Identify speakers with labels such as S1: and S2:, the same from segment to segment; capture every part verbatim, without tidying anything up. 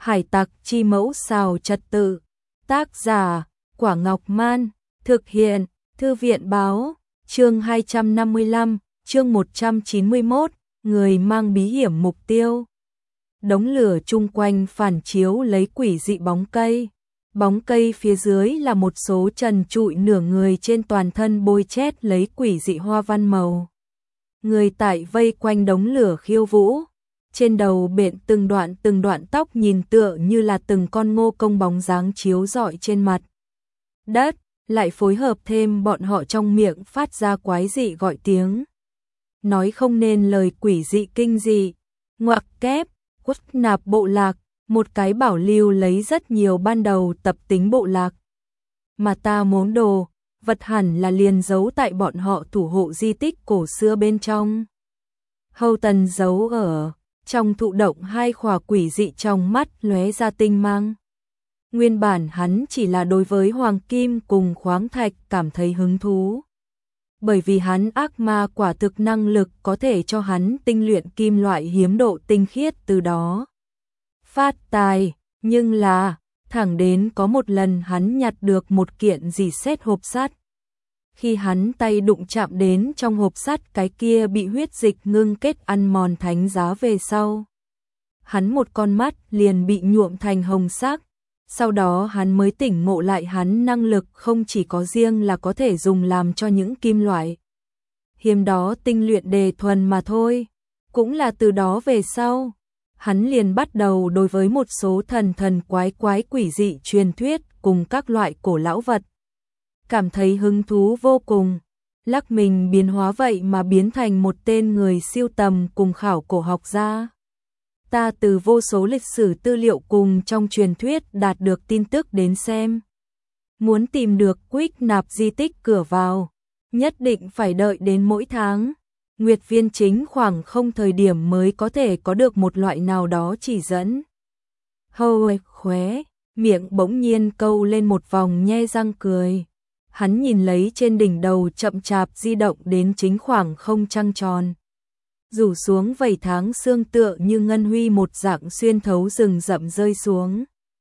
S1: Hải tặc chi mẫu xào trật tự. Tác giả, Quả Ngọc Man. Thực hiện, Thư viện báo. Chương hai trăm năm mươi lăm, chương một trăm chín mươi mốt, người mang bí hiểm mục tiêu. Đống lửa chung quanh phản chiếu lấy quỷ dị bóng cây. Bóng cây phía dưới là một số trần trụi nửa người trên toàn thân bôi chét lấy quỷ dị hoa văn màu. Người tại vây quanh đống lửa khiêu vũ. Trên đầu bện từng đoạn từng đoạn tóc nhìn tựa như là từng con ngô công bóng dáng chiếu rọi trên mặt đất, lại phối hợp thêm bọn họ trong miệng phát ra quái dị gọi tiếng. Nói không nên lời quỷ dị kinh dị. Ngoặc kép, quất nạp bộ lạc, một cái bảo lưu lấy rất nhiều ban đầu tập tính bộ lạc. Mà ta muốn đồ, vật hẳn là liền giấu tại bọn họ thủ hộ di tích cổ xưa bên trong. Hầu Tần giấu ở trong thụ động hai khỏa quỷ dị trong mắt lóe ra tinh mang. Nguyên bản hắn chỉ là đối với hoàng kim cùng khoáng thạch cảm thấy hứng thú. Bởi vì hắn ác ma quả thực năng lực có thể cho hắn tinh luyện kim loại hiếm độ tinh khiết từ đó phát tài, nhưng là thẳng đến có một lần hắn nhặt được một kiện dì xét hộp sắt. Khi hắn tay đụng chạm đến trong hộp sắt cái kia bị huyết dịch ngưng kết ăn mòn thánh giá về sau, hắn một con mắt liền bị nhuộm thành hồng sắc. Sau đó hắn mới tỉnh ngộ lại hắn năng lực không chỉ có riêng là có thể dùng làm cho những kim loại hiếm đó tinh luyện đề thuần mà thôi. Cũng là từ đó về sau, hắn liền bắt đầu đối với một số thần thần quái quái quỷ dị truyền thuyết cùng các loại cổ lão vật cảm thấy hứng thú vô cùng. Lắc mình biến hóa vậy mà biến thành một tên người siêu tầm cùng khảo cổ học gia. Ta từ vô số lịch sử tư liệu cùng trong truyền thuyết đạt được tin tức đến xem. Muốn tìm được Quick nạp di tích cửa vào, nhất định phải đợi đến mỗi tháng nguyệt viên chính khoảng không thời điểm mới có thể có được một loại nào đó chỉ dẫn. Hầu khóe, miệng bỗng nhiên câu lên một vòng nhe răng cười. Hắn nhìn lấy trên đỉnh đầu chậm chạp di động đến chính khoảng không trăng tròn. Rủ xuống vầy tháng sương tựa như ngân huy một dạng xuyên thấu rừng rậm rơi xuống.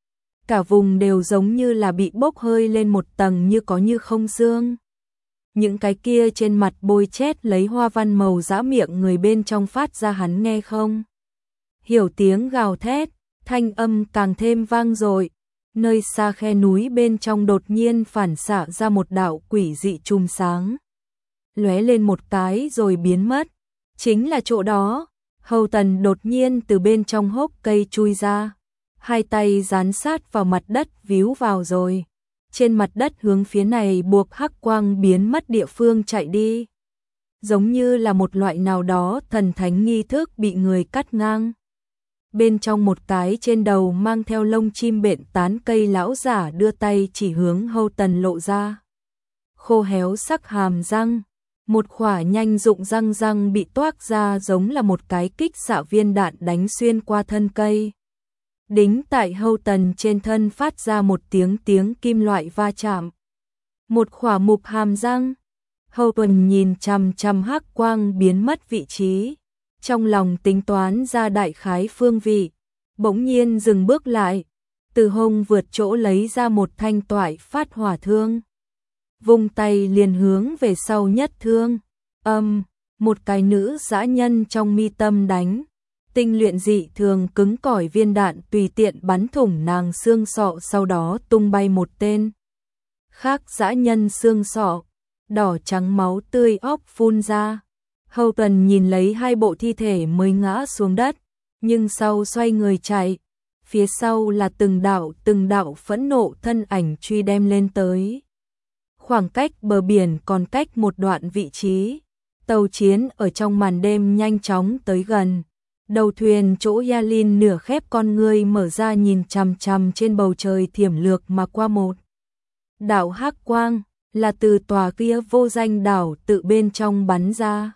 S1: Cả vùng đều giống như là bị bốc hơi lên một tầng như có như không sương. Những cái kia trên mặt bôi chét lấy hoa văn màu dã miệng người bên trong phát ra hắn nghe không hiểu tiếng gào thét, thanh âm càng thêm vang dội. Nơi xa khe núi bên trong đột nhiên phản xạ ra một đạo quỷ dị chùm sáng, lóe lên một cái rồi biến mất. Chính là chỗ đó. Hầu Tần đột nhiên từ bên trong hốc cây chui ra, hai tay dán sát vào mặt đất víu vào rồi. Trên mặt đất hướng phía này buộc hắc quang biến mất địa phương chạy đi. Giống như là một loại nào đó thần thánh nghi thức bị người cắt ngang. Bên trong một cái trên đầu mang theo lông chim bện tán cây lão giả đưa tay chỉ hướng Hầu Tần lộ ra khô héo sắc hàm răng. Một khỏa nhanh dụng răng răng bị toác ra giống là một cái kích xạ viên đạn đánh xuyên qua thân cây. Đính tại Hầu Tần trên thân phát ra một tiếng tiếng kim loại va chạm. Một khỏa mục hàm răng. Hầu Tần nhìn chằm chằm hắc quang biến mất vị trí. Trong lòng tính toán ra đại khái phương vị. Bỗng nhiên dừng bước lại. Từ hông vượt chỗ lấy ra một thanh toại phát hỏa thương. Vung tay liền hướng về sau nhất thương. Âm, một cái nữ dã nhân trong mi tâm đánh. Tinh luyện dị thường cứng cỏi viên đạn tùy tiện bắn thủng nàng xương sọ, sau đó tung bay một tên khác dã nhân xương sọ, đỏ trắng máu tươi óc phun ra. Hầu Tần nhìn lấy hai bộ thi thể mới ngã xuống đất, nhưng sau xoay người chạy, phía sau là từng đạo từng đạo phẫn nộ thân ảnh truy đem lên tới. Khoảng cách bờ biển còn cách một đoạn vị trí, tàu chiến ở trong màn đêm nhanh chóng tới gần. Đầu thuyền chỗ Yalin nửa khép con ngươi mở ra nhìn chằm chằm trên bầu trời thiểm lược mà qua một đạo hắc quang, là từ tòa kia vô danh đảo tự bên trong bắn ra.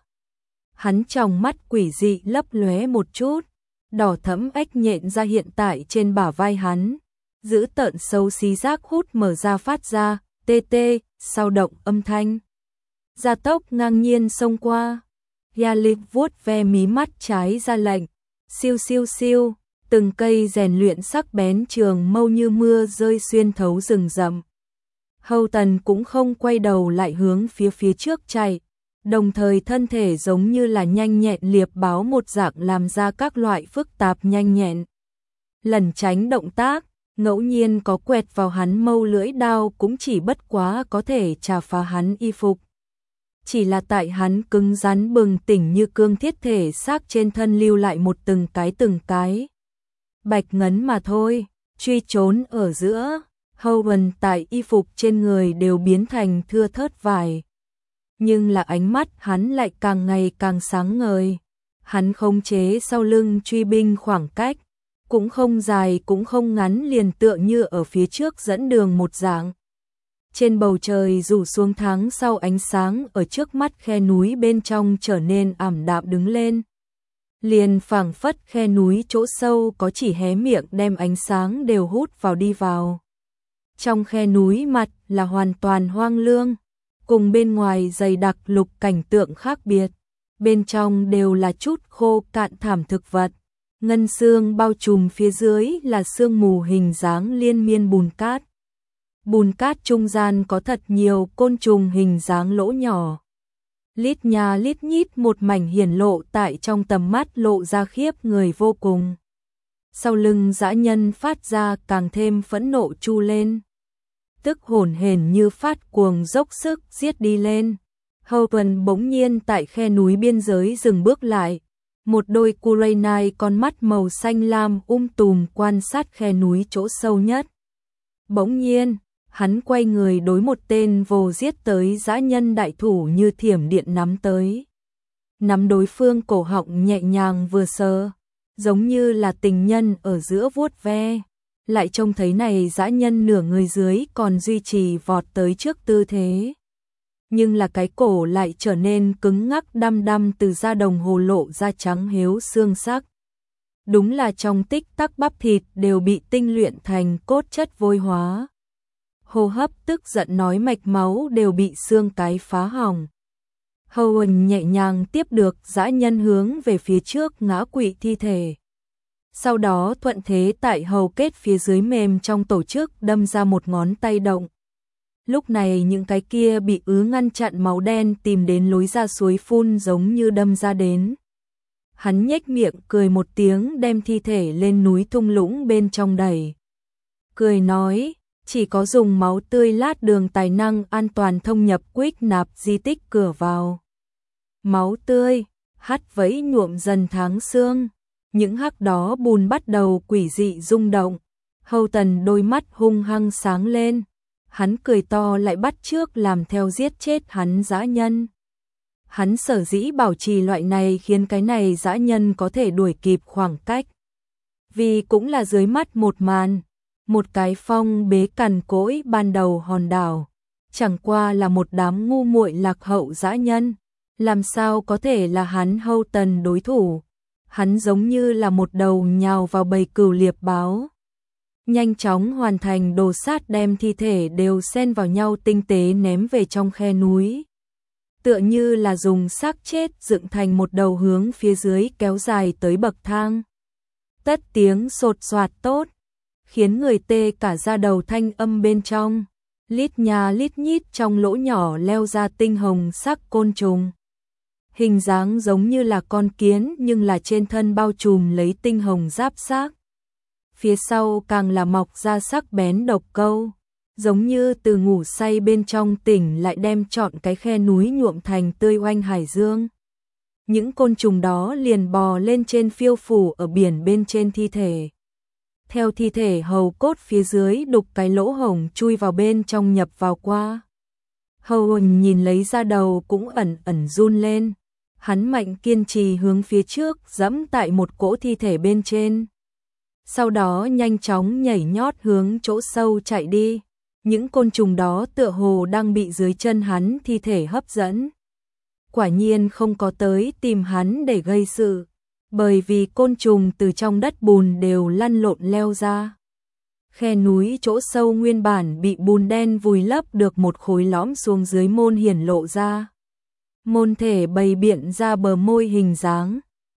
S1: Hắn trong mắt quỷ dị lấp lóe một chút, đỏ thẫm ếch nhện ra hiện tại trên bả vai hắn, giữ tợn xấu xí rác hút mở ra phát ra tê tê sao động âm thanh. Gia tốc ngang nhiên xông qua. Yalin vuốt ve mí mắt trái ra lệnh, siêu siêu siêu, Từng cây rèn luyện sắc bén trường mâu như mưa rơi xuyên thấu rừng rậm. Hầu Tần cũng không quay đầu lại hướng phía phía trước chạy, đồng thời thân thể giống như là nhanh nhẹn liệp báo một dạng làm ra các loại phức tạp nhanh nhẹn. Lần tránh động tác, ngẫu nhiên có quẹt vào hắn mâu lưỡi đao cũng chỉ bất quá có thể chà phá hắn y phục. Chỉ là tại hắn cứng rắn bừng tỉnh như cương thiết thể xác trên thân lưu lại một từng cái từng cái bạch ngấn mà thôi. Truy trốn ở giữa, Howen tại y phục trên người đều biến thành thưa thớt vải. Nhưng là ánh mắt hắn lại càng ngày càng sáng ngời. Hắn khống chế sau lưng truy binh khoảng cách, cũng không dài cũng không ngắn, liền tựa như ở phía trước dẫn đường một dạng. Trên bầu trời rủ xuống tháng sau, ánh sáng ở trước mắt khe núi bên trong trở nên ảm đạm đứng lên. Liền phảng phất khe núi chỗ sâu có chỉ hé miệng đem ánh sáng đều hút vào đi vào. Trong khe núi mặt là hoàn toàn hoang lương, cùng bên ngoài dày đặc lục cảnh tượng khác biệt. Bên trong đều là chút khô cạn thảm thực vật. Ngân sương bao trùm, phía dưới là sương mù hình dáng liên miên bùn cát. Bùn cát trung gian có thật nhiều côn trùng hình dáng lỗ nhỏ. Lít nha lít nhít một mảnh hiển lộ tại trong tầm mắt, lộ ra khiếp người vô cùng. Sau lưng dã nhân phát ra càng thêm phẫn nộ chu lên. Tức hổn hển như phát cuồng dốc sức giết đi lên. Howen bỗng nhiên tại khe núi biên giới dừng bước lại. Một đôi Kurenai con mắt màu xanh lam um tùm quan sát khe núi chỗ sâu nhất. Bỗng nhiên, hắn quay người đối một tên vồ giết tới dã nhân đại thủ như thiểm điện nắm tới. Nắm đối phương cổ họng nhẹ nhàng vừa sờ, giống như là tình nhân ở giữa vuốt ve. Lại trông thấy này dã nhân nửa người dưới còn duy trì vọt tới trước tư thế. Nhưng là cái cổ lại trở nên cứng ngắc đăm đăm, từ da đồng hồ lộ ra trắng héo xương sắc. Đúng là trong tích tắc bắp thịt đều bị tinh luyện thành cốt chất vôi hóa. Hô hấp tức giận nói mạch máu đều bị xương cái phá hỏng. Howen nhẹ nhàng tiếp được dã nhân hướng về phía trước ngã quỵ thi thể. Sau đó thuận thế tại hầu kết phía dưới mềm trong tổ chức đâm ra một ngón tay động. Lúc này những cái kia bị ứ ngăn chặn máu đen tìm đến lối ra suối phun giống như đâm ra đến. Hắn nhếch miệng cười một tiếng, đem thi thể lên núi thung lũng bên trong đẩy. Cười nói, chỉ có dùng máu tươi lát đường tài năng an toàn thông nhập Quick nạp di tích cửa vào. Máu tươi, hắt vẫy nhuộm dần tháng xương. Những hắc đó bùn bắt đầu quỷ dị rung động. Hầu Tần đôi mắt hung hăng sáng lên. Hắn cười to lại bắt chước làm theo giết chết hắn dã nhân. Hắn sở dĩ bảo trì loại này khiến cái này dã nhân có thể đuổi kịp khoảng cách. Vì cũng là dưới mắt một màn, một cái phong bế cằn cỗi ban đầu hòn đảo. Chẳng qua là một đám ngu muội lạc hậu dã nhân. Làm sao có thể là hắn Hầu Tần đối thủ. Hắn giống như là một đầu nhào vào bầy cừu liệp báo. Nhanh chóng hoàn thành đồ sát, đem thi thể đều xen vào nhau tinh tế ném về trong khe núi. Tựa như là dùng xác chết dựng thành một đầu hướng phía dưới kéo dài tới bậc thang. Tất tiếng sột soạt tốt, khiến người tê cả da đầu thanh âm bên trong. Lít nha lít nhít trong lỗ nhỏ leo ra tinh hồng sắc côn trùng. Hình dáng giống như là con kiến nhưng là trên thân bao trùm lấy tinh hồng giáp xác. Phía sau càng là mọc ra sắc bén độc câu, giống như từ ngủ say bên trong tỉnh lại, đem trọn cái khe núi nhuộm thành tươi oanh hải dương. Những côn trùng đó liền bò lên trên, phiêu phủ ở biển bên trên thi thể. Theo thi thể hầu cốt phía dưới đục cái lỗ hổng chui vào bên trong nhập vào qua. Hầu nhìn lấy ra đầu cũng ẩn ẩn run lên. Hắn mạnh kiên trì hướng phía trước dẫm tại một cỗ thi thể bên trên. Sau đó nhanh chóng nhảy nhót hướng chỗ sâu chạy đi. Những côn trùng đó tựa hồ đang bị dưới chân hắn thi thể hấp dẫn. Quả nhiên không có tới tìm hắn để gây sự, bởi vì côn trùng từ trong đất bùn đều lăn lộn leo ra. Khe núi chỗ sâu nguyên bản bị bùn đen vùi lấp được một khối lõm xuống dưới môn hiển lộ ra. Môn thể bày biện ra bờ môi hình dáng.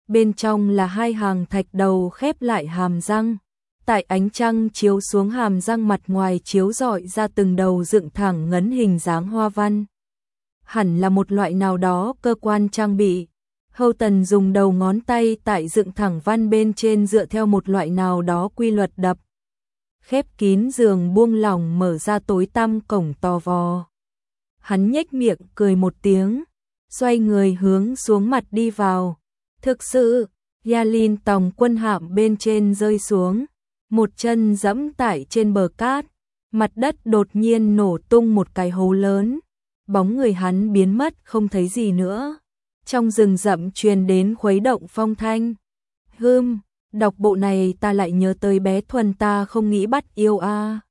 S1: bên trong là hai hàng thạch đầu khép lại hàm răng. Tại ánh trăng chiếu xuống hàm răng mặt ngoài chiếu rọi ra từng đầu dựng thẳng ngấn hình dáng hoa văn. Hẳn là một loại nào đó cơ quan trang bị. Hầu Tần dùng đầu ngón tay tại dựng thẳng văn bên trên dựa theo một loại nào đó quy luật đập. Khép kín giường buông lỏng mở ra tối tăm cổng to vò. Hắn nhếch miệng cười một tiếng, xoay người hướng xuống mặt đi vào. Thực sự, Yalin tòng quân hạm bên trên rơi xuống, một chân giẫm tại trên bờ cát, mặt đất đột nhiên nổ tung một cái hố lớn, bóng người hắn biến mất không thấy gì nữa. Trong rừng rậm truyền đến khuấy động phong thanh. Hừm, đọc bộ này ta lại nhớ tới bé Thuần ta không nghĩ bắt yêu a. À.